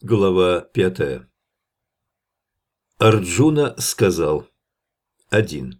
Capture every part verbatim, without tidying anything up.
Глава пятая. Арджуна сказал: один.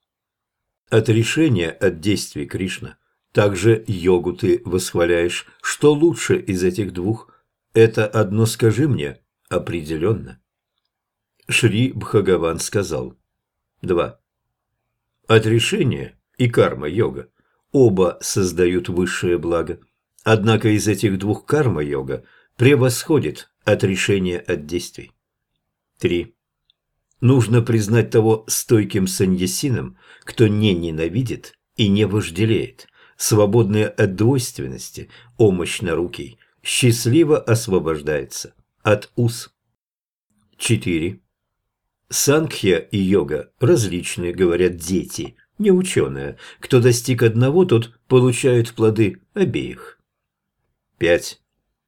Отрешение от действий, Кришна. Также йогу ты восхваляешь. Что лучше из этих двух? Это одно скажи мне определенно. Шри Бхагаван сказал: два. Отрешение и карма-йога оба создают высшее благо. Однако из этих двух карма-йога превосходит отрешение от действий. три. Нужно признать того стойким саньясином, кто не ненавидит и не вожделеет, свободный от двойственности, о мощнорукий, счастливо освобождается от уз. четыре. Сангхья и йога различны, говорят дети, не ученые. Кто достиг одного, тот получает плоды обеих. пять.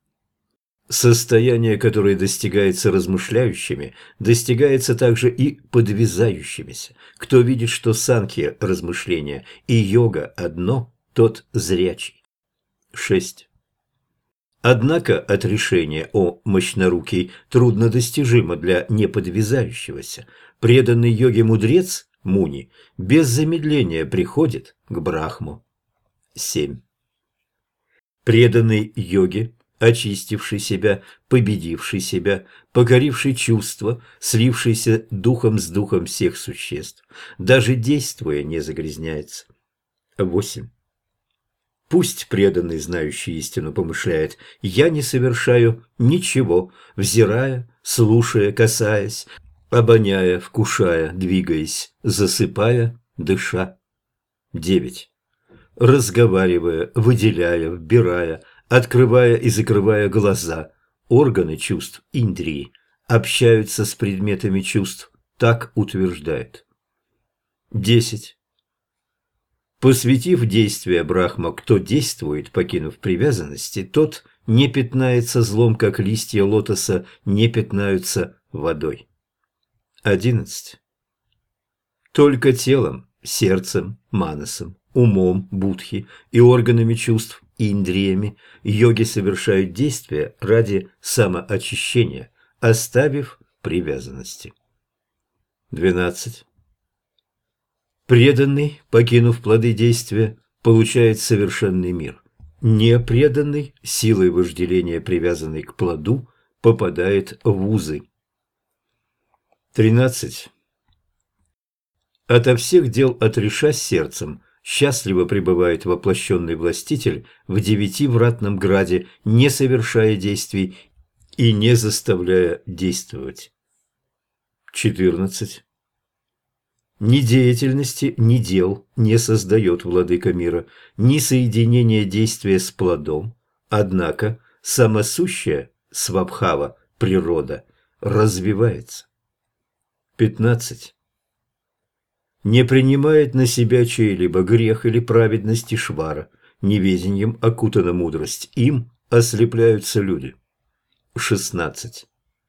Состояние, которое достигается размышляющими, достигается также и подвязающимися. Кто видит, что санkhya – размышления и йога – одно, тот зрячий. шесть. Однако отрешение, о мощнорукий, труднодостижимо для неподвязающегося. Преданный йоге мудрец, муни, без замедления приходит к брахму. семь. Преданный йоге, очистивший себя, победивший себя, покоривший чувства, слившийся духом с духом всех существ, даже действуя не загрязняется. восемь. Пусть преданный, знающий истину, помышляет: «Я не совершаю ничего, взирая, слушая, касаясь, обоняя, вкушая, двигаясь, засыпая, дыша». девять. Разговаривая, выделяя, вбирая, открывая и закрывая глаза, органы чувств, индрии, общаются с предметами чувств, так утверждает. десять. Посвятив действие Брахма, кто действует, покинув привязанности, тот не пятнается злом, как листья лотоса не пятнаются водой. одиннадцать. Только телом, сердцем, манасом, умом, будхи и органами чувств, индриями, йоги совершают действия ради самоочищения, оставив привязанности. двенадцать. Преданный, покинув плоды действия, получает совершенный мир. Непреданный, силой вожделения, привязанный к плоду, попадает в узы. тринадцать. Ото всех дел отрешась сердцем, счастливо пребывает воплощенный властитель в девятивратном граде, не совершая действий и не заставляя действовать. четырнадцать. Ни деятельности, ни дел не создает владыка мира, ни соединение действия с плодом, однако самосущая свабхава, природа, развивается. пятнадцать. Не принимает на себя чей-либо грех или праведность Ишвара, неведением окутана мудрость, им ослепляются люди. шестнадцать.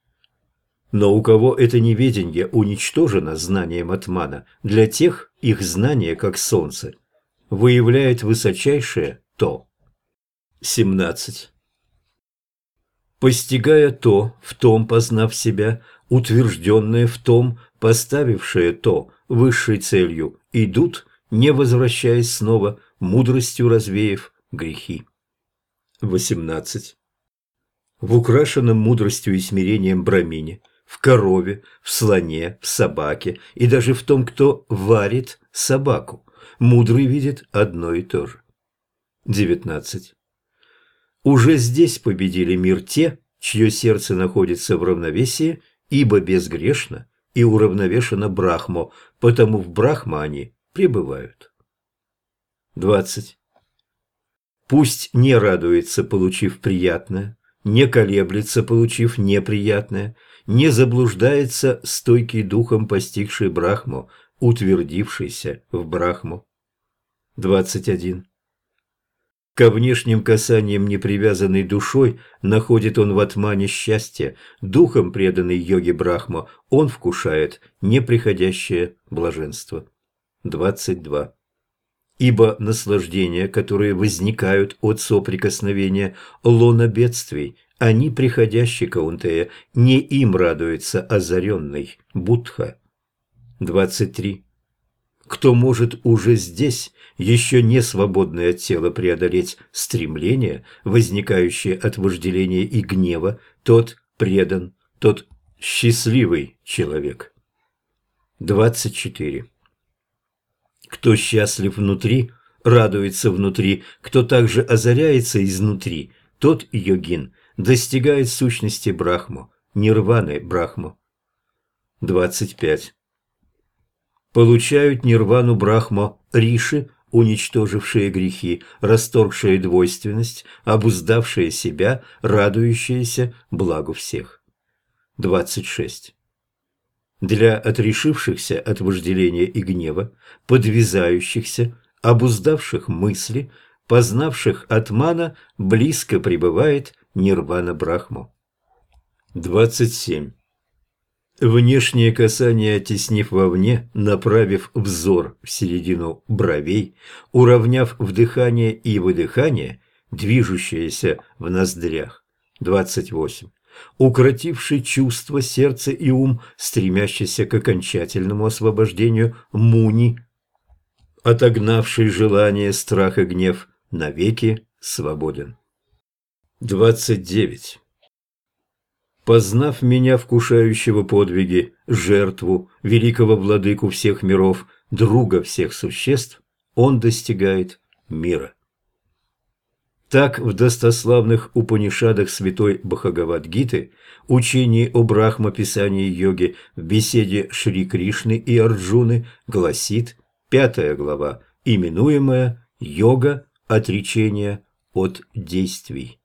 Но у кого это неведение уничтожено знанием атмана, для тех их знание, как солнце, выявляет высочайшее то. семнадцать. Постигая то, в том познав себя, утвержденное в том, поставившее то высшей целью, идут, не возвращаясь снова, мудростью развеяв грехи. восемнадцать. В украшенном мудростью и смирением брамине, в корове, в слоне, в собаке и даже в том, кто варит собаку, мудрый видит одно и то же. девятнадцать. Уже здесь победили мир те, чье сердце находится в равновесии, ибо безгрешно и уравновешено Брахмо, потому в Брахма они пребывают. двадцать. Пусть не радуется, получив приятное, не колеблется, получив неприятное, не заблуждается стойкий духом, постигший Брахму, утвердившийся в Брахму. двадцать один. Ко внешним касаниям непривязанной душой находит он в атмане счастье, духом преданный йоге Брахма он вкушает неприходящее блаженство. двадцать два. Ибо наслаждения, которые возникают от соприкосновения лона бедствий, Они приходящие, Каунтея, не им радуется озаренный Будха. двадцать три. Кто может уже здесь, еще не свободный от тела, преодолеть стремление, возникающее от вожделения и гнева, тот предан, тот счастливый человек. двадцать четыре. Кто счастлив внутри, радуется внутри, кто также озаряется изнутри, тот йогин достигает сущности Брахму, нирваны Брахму. двадцать пять. Получают нирвану Брахма риши, уничтожившие грехи, расторгшие двойственность, обуздавшие себя, радующиеся благу всех. двадцать шесть. Для отрешившихся от вожделения и гнева, подвязающихся, обуздавших мысли, познавших атмана, близко пребывает нирвана Брахму. двадцать семь. Внешнее касание оттеснив вовне, направив взор в середину бровей, уравняв вдыхание и выдыхание, движущееся в ноздрях. двадцать восемь. Укротивший чувства, сердце и ум, стремящийся к окончательному освобождению муни, отогнавший желание, страх и гнев, навеки свободен. двадцать девять. Познав меня, вкушающего подвиги, жертву, великого владыку всех миров, друга всех существ, он достигает мира. Так в достославных Упанишадах святой Бхагавад-гиты, учении о Брахма-писании йоги, в беседе Шри Кришны и Арджуны гласит пятая глава, именуемая «Йога отречения от действий».